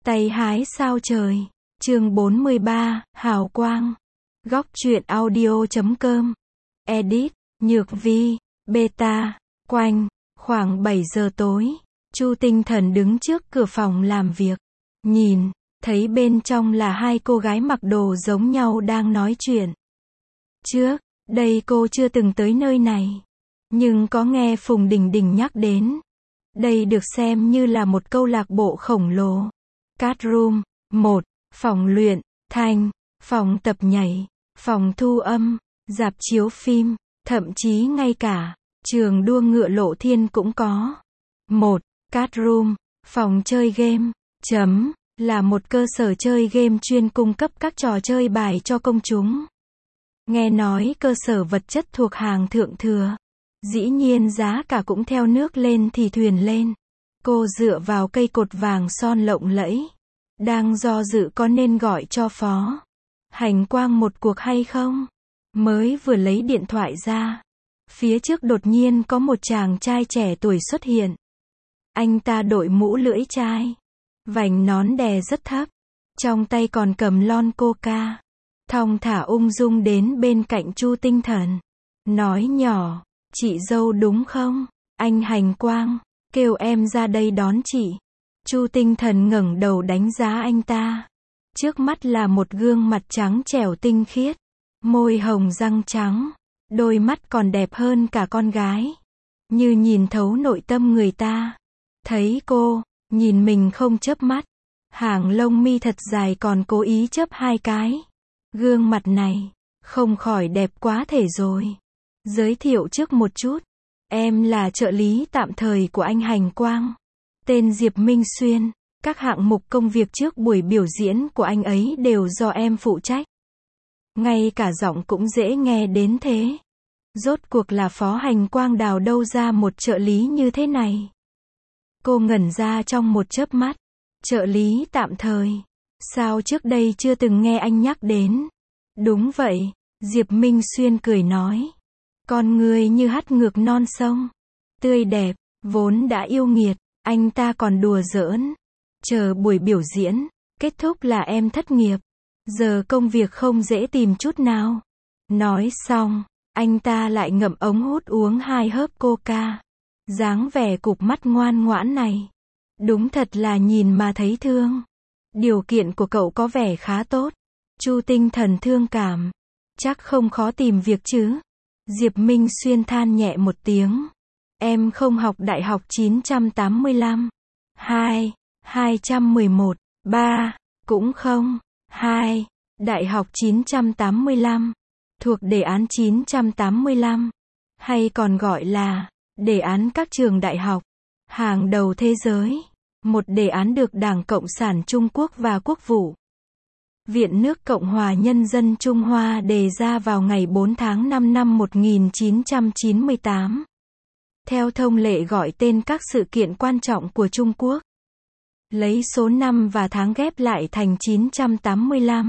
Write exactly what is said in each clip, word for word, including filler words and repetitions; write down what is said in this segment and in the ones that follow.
Tay hái sao trời. Chương bốn mươi ba, Hào quang. Góc truyện audio chấm com. Edit, Nhược Vi, Beta, Quanh. Khoảng bảy giờ tối, Chu Tinh Thần đứng trước cửa phòng làm việc. Nhìn, thấy bên trong là hai cô gái mặc đồ giống nhau đang nói chuyện. Trước đây cô chưa từng tới nơi này, nhưng có nghe Phùng Đình Đình nhắc đến. Đây được xem như là một câu lạc bộ khổng lồ. Card room, một, phòng luyện, thanh, phòng tập nhảy, phòng thu âm, rạp chiếu phim, thậm chí ngay cả trường đua ngựa Lộ Thiên cũng có. Một, Card room, phòng chơi game, chấm, là một cơ sở chơi game chuyên cung cấp các trò chơi bài cho công chúng. Nghe nói cơ sở vật chất thuộc hàng thượng thừa. Dĩ nhiên giá cả cũng theo nước lên thì thuyền lên. Cô dựa vào cây cột vàng son lộng lẫy. Đang do dự có nên gọi cho Phó Hành Quang một cuộc hay không? Mới vừa lấy điện thoại ra. Phía trước đột nhiên có một chàng trai trẻ tuổi xuất hiện. Anh ta đội mũ lưỡi chai. Vành nón đè rất thấp. Trong tay còn cầm lon coca. Thong thả ung dung đến bên cạnh Chu Tinh Thần. Nói nhỏ, chị dâu đúng không? Anh Hành Quang, kêu em ra đây đón chị. Chu Tinh Thần ngẩng đầu đánh giá anh ta. Trước mắt là một gương mặt trắng trẻo tinh khiết. Môi hồng răng trắng. Đôi mắt còn đẹp hơn cả con gái. Như nhìn thấu nội tâm người ta. Thấy cô, nhìn mình không chớp mắt. Hàng lông mi thật dài còn cố ý chớp hai cái. Gương mặt này, không khỏi đẹp quá thể rồi. Giới thiệu trước một chút. Em là trợ lý tạm thời của anh Hành Quang. Tên Diệp Minh Xuyên. Các hạng mục công việc trước buổi biểu diễn của anh ấy đều do em phụ trách. Ngay cả giọng cũng dễ nghe đến thế. Rốt cuộc là Phó Hành Quang đào đâu ra một trợ lý như thế này. Cô ngẩn ra trong một chớp mắt. Trợ lý tạm thời. Sao trước đây chưa từng nghe anh nhắc đến? Đúng vậy, Diệp Minh Xuyên cười nói. Con người như hắt ngược non sông. Tươi đẹp, vốn đã yêu nghiệt, anh ta còn đùa giỡn. Chờ buổi biểu diễn, kết thúc là em thất nghiệp. Giờ công việc không dễ tìm chút nào. Nói xong, anh ta lại ngậm ống hút uống hai hớp coca. Dáng vẻ cục mắt ngoan ngoãn này. Đúng thật là nhìn mà thấy thương. Điều kiện của cậu có vẻ khá tốt. Chu Tinh Thần thương cảm. Chắc không khó tìm việc chứ. Diệp Minh Xuyên than nhẹ một tiếng. Em không học đại học chín trăm tám mươi lăm. Hai, hai trăm mười một. Ba, cũng không. Hai, đại học chín trăm tám mươi lăm. Thuộc đề án chín trăm tám mươi lăm. Hay còn gọi là đề án các trường đại học hàng đầu thế giới. Một đề án được Đảng Cộng sản Trung Quốc và Quốc vụ Viện nước Cộng hòa Nhân dân Trung Hoa đề ra vào ngày bốn tháng năm năm một nghìn chín trăm chín mươi tám. Theo thông lệ gọi tên các sự kiện quan trọng của Trung Quốc. Lấy số năm và tháng ghép lại thành chín trăm tám mươi lăm.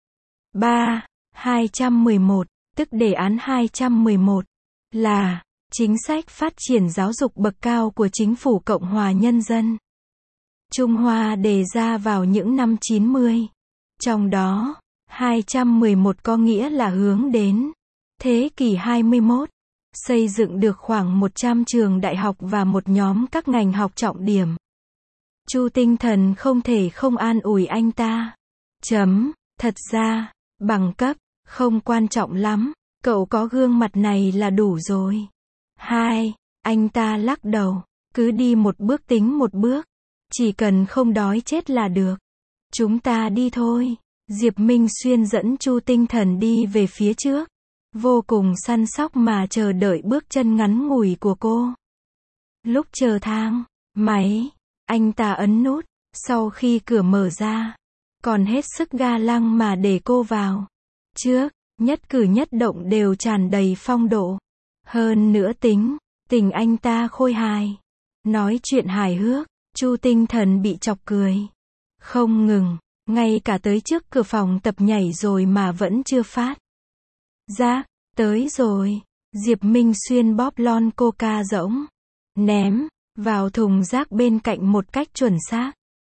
ba. hai trăm mười một, tức đề án hai trăm mười một, là chính sách phát triển giáo dục bậc cao của Chính phủ Cộng hòa Nhân dân Trung Hoa đề ra vào những năm chín mươi. Trong đó, hai trăm mười một có nghĩa là hướng đến thế kỷ hai mươi mốt, xây dựng được khoảng một trăm trường đại học và một nhóm các ngành học trọng điểm. Chu Tinh Thần không thể không an ủi anh ta. Chấm, thật ra, bằng cấp, không quan trọng lắm, cậu có gương mặt này là đủ rồi. Hai, anh ta lắc đầu, cứ đi một bước tính một bước. Chỉ cần không đói chết là được. Chúng ta đi thôi. Diệp Minh Xuyên dẫn Chu Tinh Thần đi về phía trước. Vô cùng săn sóc mà chờ đợi bước chân ngắn ngủi của cô. Lúc chờ thang máy, anh ta ấn nút. Sau khi cửa mở ra, còn hết sức ga lăng mà để cô vào. Trước, nhất cử nhất động đều tràn đầy phong độ. Hơn nữa tính, tình anh ta khôi hài. Nói chuyện hài hước. Chu Tinh Thần bị chọc cười. Không ngừng, ngay cả tới trước cửa phòng tập nhảy rồi mà vẫn chưa phát giác. Tới rồi. Diệp Minh Xuyên bóp lon coca rỗng. Ném vào thùng rác bên cạnh một cách chuẩn xác.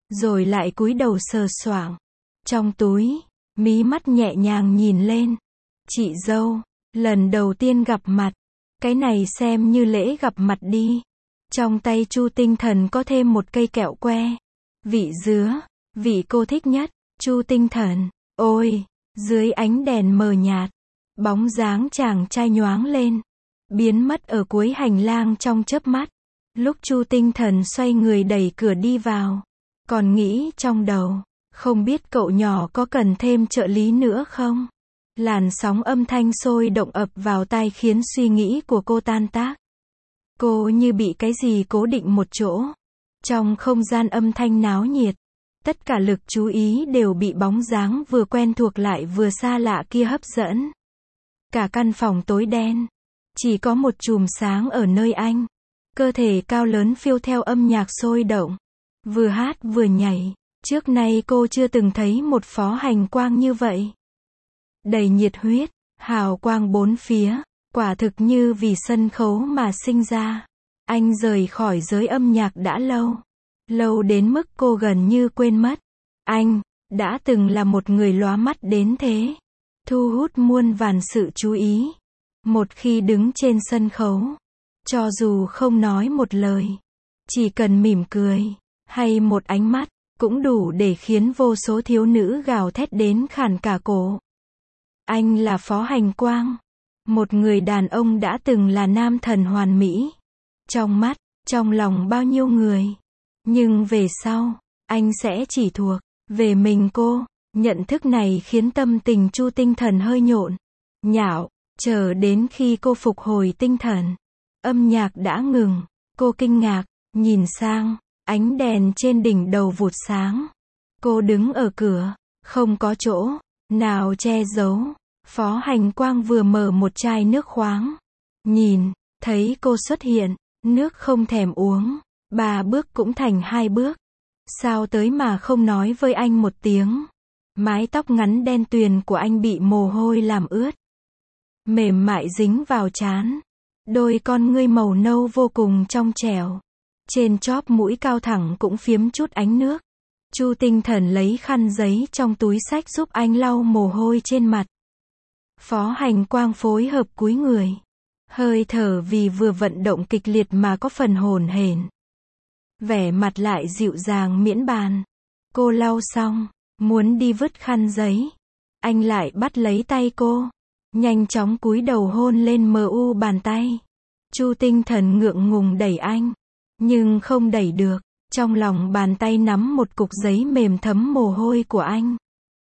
rồi lại cúi đầu sờ soạng. Trong túi, mí mắt nhẹ nhàng nhìn lên. Chị dâu, lần đầu tiên gặp mặt. Cái này xem như lễ gặp mặt đi. Trong tay Chu Tinh Thần có thêm một cây kẹo que. Vị dứa, vị cô thích nhất. Chu Tinh Thần, ôi, dưới ánh đèn mờ nhạt, bóng dáng chàng trai nhoáng lên, biến mất ở cuối hành lang trong chớp mắt. Lúc Chu Tinh Thần xoay người đẩy cửa đi vào, còn nghĩ trong đầu, không biết cậu nhỏ có cần thêm trợ lý nữa không? Làn sóng âm thanh sôi động ập vào tai khiến suy nghĩ của cô tan tác. Cô như bị cái gì cố định một chỗ. Trong không gian âm thanh náo nhiệt, tất cả lực chú ý đều bị bóng dáng vừa quen thuộc lại vừa xa lạ kia hấp dẫn. Cả căn phòng tối đen, chỉ có một chùm sáng ở nơi anh. Cơ thể cao lớn phiêu theo âm nhạc sôi động, vừa hát vừa nhảy. Trước nay cô chưa từng thấy một phó hành quang như vậy. Đầy nhiệt huyết, hào quang bốn phía, quả thực như vì sân khấu mà sinh ra. Anh rời khỏi giới âm nhạc đã lâu. Lâu đến mức cô gần như quên mất. Anh, đã từng là một người lóa mắt đến thế. Thu hút muôn vàn sự chú ý. Một khi đứng trên sân khấu, cho dù không nói một lời, chỉ cần mỉm cười, hay một ánh mắt, cũng đủ để khiến vô số thiếu nữ gào thét đến khản cả cổ. Anh là Phó Hành Quang, một người đàn ông đã từng là nam thần hoàn mỹ. Trong mắt, trong lòng bao nhiêu người. Nhưng về sau, anh sẽ chỉ thuộc về mình cô. Nhận thức này khiến tâm tình Chu Tinh Thần hơi nhộn nhạo, chờ đến khi cô phục hồi tinh thần. Âm nhạc đã ngừng, cô kinh ngạc, nhìn sang, ánh đèn trên đỉnh đầu vụt sáng. Cô đứng ở cửa, không có chỗ nào che giấu. Phó Hành Quang vừa mở một chai nước khoáng. Nhìn, thấy cô xuất hiện, nước không thèm uống, ba bước cũng thành hai bước. Sao tới mà không nói với anh một tiếng? Mái tóc ngắn đen tuyền của anh bị mồ hôi làm ướt, mềm mại dính vào trán. Đôi con ngươi màu nâu vô cùng trong trẻo. Trên chóp mũi cao thẳng cũng phiếm chút ánh nước. Chu Tinh Thần lấy khăn giấy trong túi xách giúp anh lau mồ hôi trên mặt. Phó Hành Quang phối hợp cúi người. Hơi thở vì vừa vận động kịch liệt mà có phần hổn hển. Vẻ mặt lại dịu dàng miễn bàn. Cô lau xong, muốn đi vứt khăn giấy. Anh lại bắt lấy tay cô, nhanh chóng cúi đầu hôn lên mờ u bàn tay. Chu Tinh Thần ngượng ngùng đẩy anh, nhưng không đẩy được. Trong lòng bàn tay nắm một cục giấy mềm thấm mồ hôi của anh.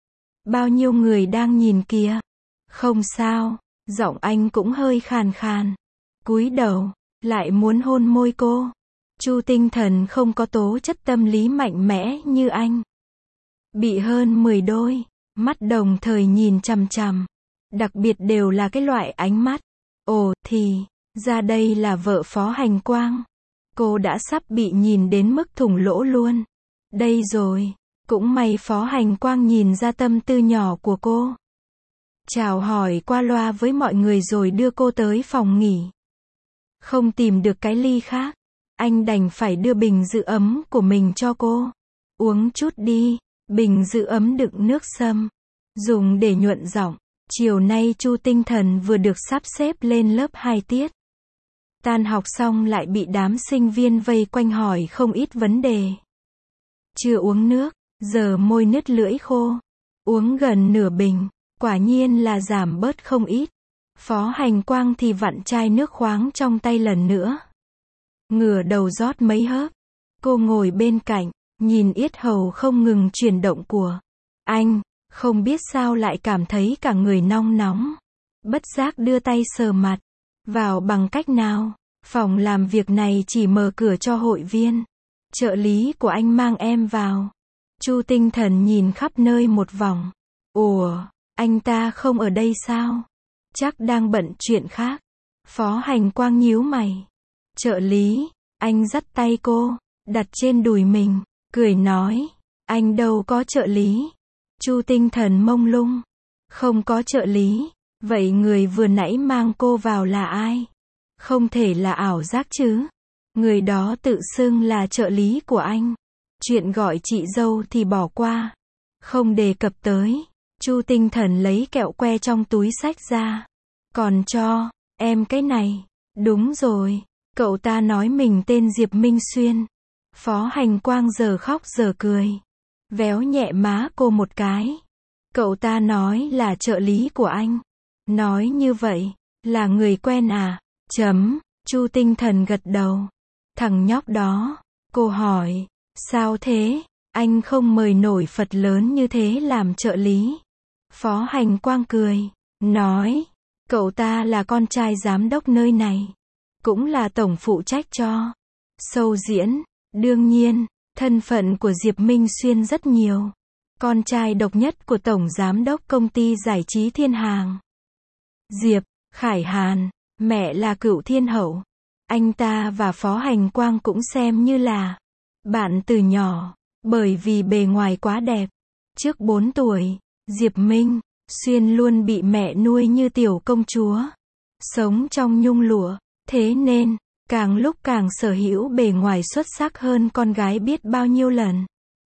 Bao nhiêu người đang nhìn kìa. Không sao, giọng anh cũng hơi khàn khàn. Cúi đầu, lại muốn hôn môi cô. Chu Tinh Thần không có tố chất tâm lý mạnh mẽ như anh. Bị hơn mười đôi mắt đồng thời nhìn chằm chằm. Đặc biệt đều là cái loại ánh mắt. Ồ, thì ra đây là vợ Phó Hành Quang. Cô đã sắp bị nhìn đến mức thủng lỗ luôn. Đây rồi, cũng may Phó Hành Quang nhìn ra tâm tư nhỏ của cô. Chào hỏi qua loa với mọi người rồi đưa cô tới phòng nghỉ. Không tìm được cái ly khác, anh đành phải đưa bình giữ ấm của mình cho cô. Uống chút đi. Bình giữ ấm đựng nước sâm, dùng để nhuận giọng. Chiều nay Chu Tinh Thần vừa được sắp xếp lên lớp hai tiết. Tan học xong lại bị đám sinh viên vây quanh hỏi không ít vấn đề. Chưa uống nước, giờ môi nứt lưỡi khô. Uống gần nửa bình, quả nhiên là giảm bớt không ít. Phó Hành Quang thì vặn chai nước khoáng trong tay lần nữa. Ngửa đầu rót mấy hớp. Cô ngồi bên cạnh, nhìn yết hầu không ngừng chuyển động của anh, không biết sao lại cảm thấy cả người nong nóng. Bất giác đưa tay sờ mặt. Vào bằng cách nào? Phòng làm việc này chỉ mở cửa cho hội viên. Trợ lý của anh mang em vào. Chu Tinh Thần nhìn khắp nơi một vòng. Ủa, anh ta không ở đây sao? Chắc đang bận chuyện khác. Phó Hành Quang nhíu mày. Trợ lý, anh dắt tay cô, đặt trên đùi mình, cười nói, anh đâu có trợ lý. Chu Tinh Thần mông lung. Không có trợ lý, vậy người vừa nãy mang cô vào là ai? Không thể là ảo giác chứ. Người đó tự xưng là trợ lý của anh. Chuyện gọi chị dâu thì bỏ qua. Không đề cập tới. Chu Tinh Thần lấy kẹo que trong túi xách ra. Còn cho em cái này. Đúng rồi. Cậu ta nói mình tên Diệp Minh Xuyên. Phó Hành Quang giờ khóc giờ cười. Véo nhẹ má cô một cái. Cậu ta nói là trợ lý của anh. Nói như vậy, là người quen à? Chấm. Chu Tinh Thần gật đầu. Thằng nhóc đó. Cô hỏi. Sao thế? Anh không mời nổi Phật lớn như thế làm trợ lý. Phó Hành Quang cười. Nói. Cậu ta là con trai giám đốc nơi này. Cũng là tổng phụ trách cho show diễn. Đương nhiên, thân phận của Diệp Minh Xuyên rất nhiều. Con trai độc nhất của tổng giám đốc công ty giải trí Thiên Hàng. Diệp Khải Hàn, mẹ là Cựu Thiên Hậu. Anh ta và Phó Hành Quang cũng xem như là bạn từ nhỏ, bởi vì bề ngoài quá đẹp. Trước bốn tuổi, Diệp Minh Xuyên luôn bị mẹ nuôi như tiểu công chúa. Sống trong nhung lụa, thế nên, càng lúc càng sở hữu bề ngoài xuất sắc hơn con gái biết bao nhiêu lần.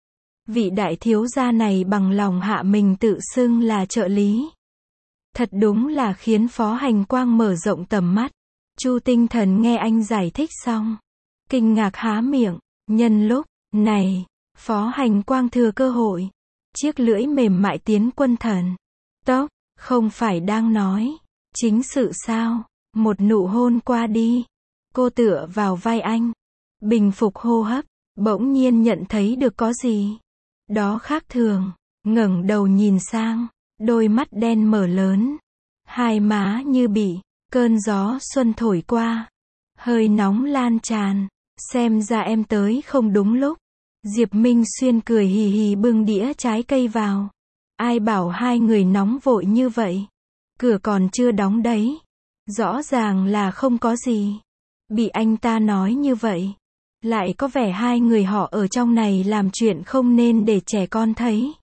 Vị đại thiếu gia này bằng lòng hạ mình tự xưng là trợ lý. Thật đúng là khiến Phó Hành Quang mở rộng tầm mắt. Chu Tinh Thần nghe anh giải thích xong. Kinh ngạc há miệng. Nhân lúc này, Phó Hành Quang thừa cơ hội. Chiếc lưỡi mềm mại tiến quân thần. Tốc, không phải đang nói. Chính sự sao? Một nụ hôn qua đi. Cô tựa vào vai anh. Bình phục hô hấp. Bỗng nhiên nhận thấy được có gì đó khác thường. Ngẩng đầu nhìn sang. Đôi mắt đen mở lớn. Hai má như bị cơn gió xuân thổi qua. Hơi nóng lan tràn. Xem ra em tới không đúng lúc. Diệp Minh Xuyên cười hì hì bưng đĩa trái cây vào. Ai bảo hai người nóng vội như vậy? Cửa còn chưa đóng đấy. Rõ ràng là không có gì. Bị anh ta nói như vậy. Lại có vẻ hai người họ ở trong này làm chuyện không nên để trẻ con thấy.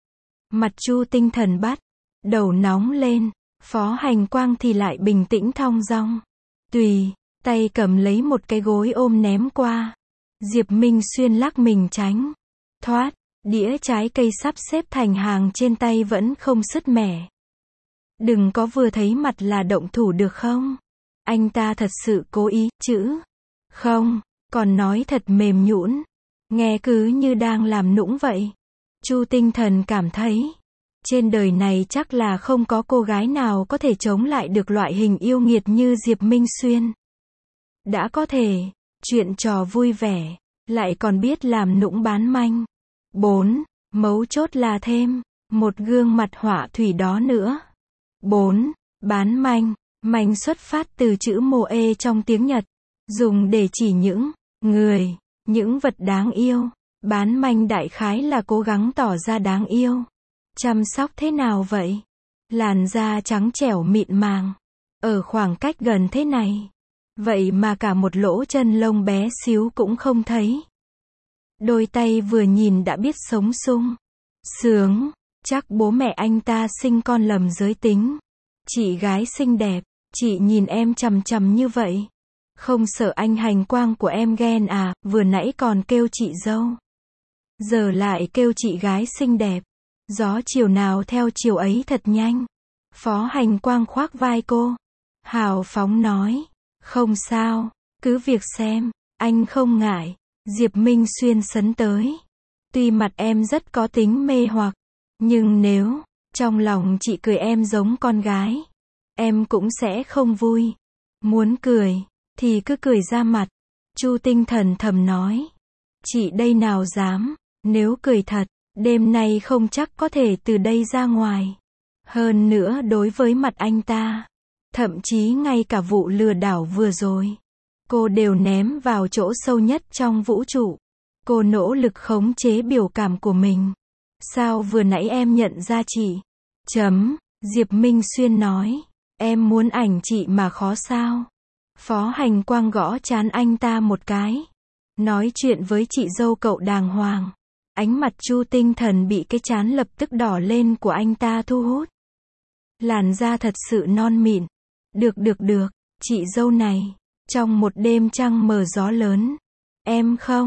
Mặt Chu Tinh Thần bắt đầu nóng lên. Phó Hành Quang thì lại bình tĩnh thong dong. Tùy, tay cầm lấy một cái gối ôm ném qua. Diệp Minh Xuyên lắc mình tránh. Thoát, đĩa trái cây sắp xếp thành hàng trên tay vẫn không sứt mẻ. Đừng có vừa thấy mặt là động thủ được không? Anh ta thật sự cố ý, chứ? Không, còn nói thật mềm nhũn. Nghe cứ như đang làm nũng vậy. Chu Tinh Thần cảm thấy. Trên đời này chắc là không có cô gái nào có thể chống lại được loại hình yêu nghiệt như Diệp Minh Xuyên. Đã có thể, chuyện trò vui vẻ, lại còn biết làm nũng bán manh. bốn. Mấu chốt là thêm một gương mặt họa thủy đó nữa. bốn. Bán manh. Manh xuất phát từ chữ mô ê trong tiếng Nhật. Dùng để chỉ những người, những vật đáng yêu. Bán manh đại khái là cố gắng tỏ ra đáng yêu. Chăm sóc thế nào vậy? Làn da trắng trẻo mịn màng. Ở khoảng cách gần thế này. Vậy mà cả một lỗ chân lông bé xíu cũng không thấy. Đôi tay vừa nhìn đã biết sống sung sướng. Chắc bố mẹ anh ta sinh con lầm giới tính. Chị gái xinh đẹp. Chị nhìn em chằm chằm như vậy. Không sợ anh Hành Quang của em ghen à? Vừa nãy còn kêu chị dâu. Giờ lại kêu chị gái xinh đẹp. Gió chiều nào theo chiều ấy thật nhanh. Phó Hành Quang khoác vai cô. Hào phóng nói. Không sao, cứ việc xem, anh không ngại. Diệp Minh Xuyên sấn tới. Tuy mặt em rất có tính mê hoặc, nhưng nếu trong lòng chị cười em giống con gái, em cũng sẽ không vui. Muốn cười thì cứ cười ra mặt. Chu Tinh Thần thầm nói. Chị đây nào dám, nếu cười thật, đêm nay không chắc có thể từ đây ra ngoài. Hơn nữa đối với mặt anh ta, thậm chí ngay cả vụ lừa đảo vừa rồi, cô đều ném vào chỗ sâu nhất trong vũ trụ. Cô nỗ lực khống chế biểu cảm của mình. Sao vừa nãy em nhận ra chị? Chấm, Diệp Minh Xuyên nói. Em muốn ảnh chị mà khó sao? Phó Hành Quang gõ trán anh ta một cái. Nói chuyện với chị dâu cậu đàng hoàng. Ánh mặt Chu Tinh Thần bị cái trán lập tức đỏ lên của anh ta thu hút. Làn da thật sự non mịn. Được được được, chị dâu này. Trong một đêm trăng mờ gió lớn. Em không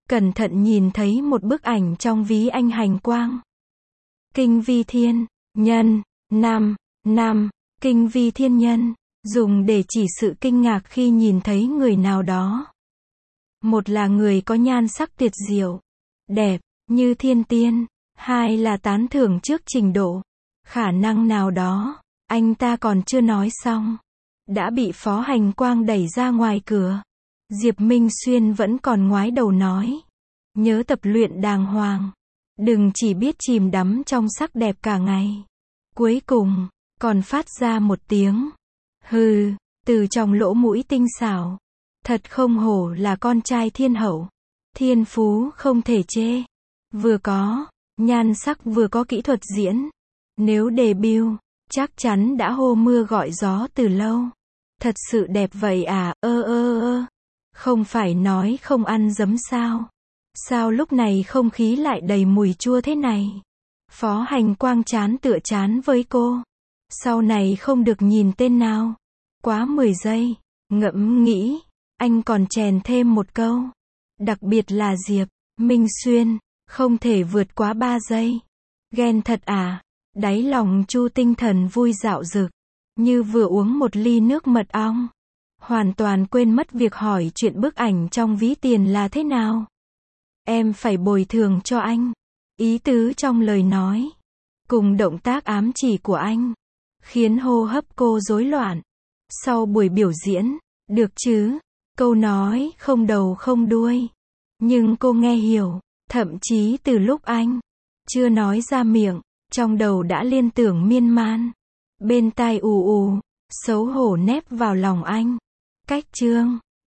cẩn thận nhìn thấy một bức ảnh trong ví anh hành quang. Kinh vi thiên nhân, năm, năm, kinh vi thiên nhân, dùng để chỉ sự kinh ngạc khi nhìn thấy người nào đó. Một là người có nhan sắc tuyệt diệu, đẹp, như thiên tiên. Hai là tán thưởng trước trình độ, khả năng nào đó. Anh ta còn chưa nói xong, đã bị Phó Hành Quang đẩy ra ngoài cửa. Diệp Minh Xuyên vẫn còn ngoái đầu nói. Nhớ tập luyện đàng hoàng. Đừng chỉ biết chìm đắm trong sắc đẹp cả ngày. Cuối cùng, còn phát ra một tiếng. Hừ, từ trong lỗ mũi tinh xảo. Thật không hổ là con trai thiên hậu. Thiên phú không thể chê. Vừa có nhan sắc vừa có kỹ thuật diễn. Nếu debut, chắc chắn đã hô mưa gọi gió từ lâu. Thật sự đẹp vậy à, ơ ơ ơ. Không phải nói không ăn giấm sao? Sao lúc này không khí lại đầy mùi chua thế này? Phó Hành Quang chán tựa chán với cô. Sau này không được nhìn tên nào. Quá mười giây, ngẫm nghĩ, anh còn chèn thêm một câu. Đặc biệt là Diệp Minh Xuyên, không thể vượt quá ba giây. Ghen thật à? Đáy lòng Chu tinh thần vui dạo dực, như vừa uống một ly nước mật ong. Hoàn toàn quên mất việc hỏi chuyện bức ảnh trong ví tiền là thế nào. Em phải bồi thường cho anh. Ý tứ trong lời nói, cùng động tác ám chỉ của anh, khiến hô hấp cô rối loạn. Sau buổi biểu diễn, được chứ? Câu nói không đầu không đuôi. Nhưng cô nghe hiểu, thậm chí từ lúc anh chưa nói ra miệng, trong đầu đã liên tưởng miên man. Bên tai ù ù, xấu hổ nép vào lòng anh. Cách chương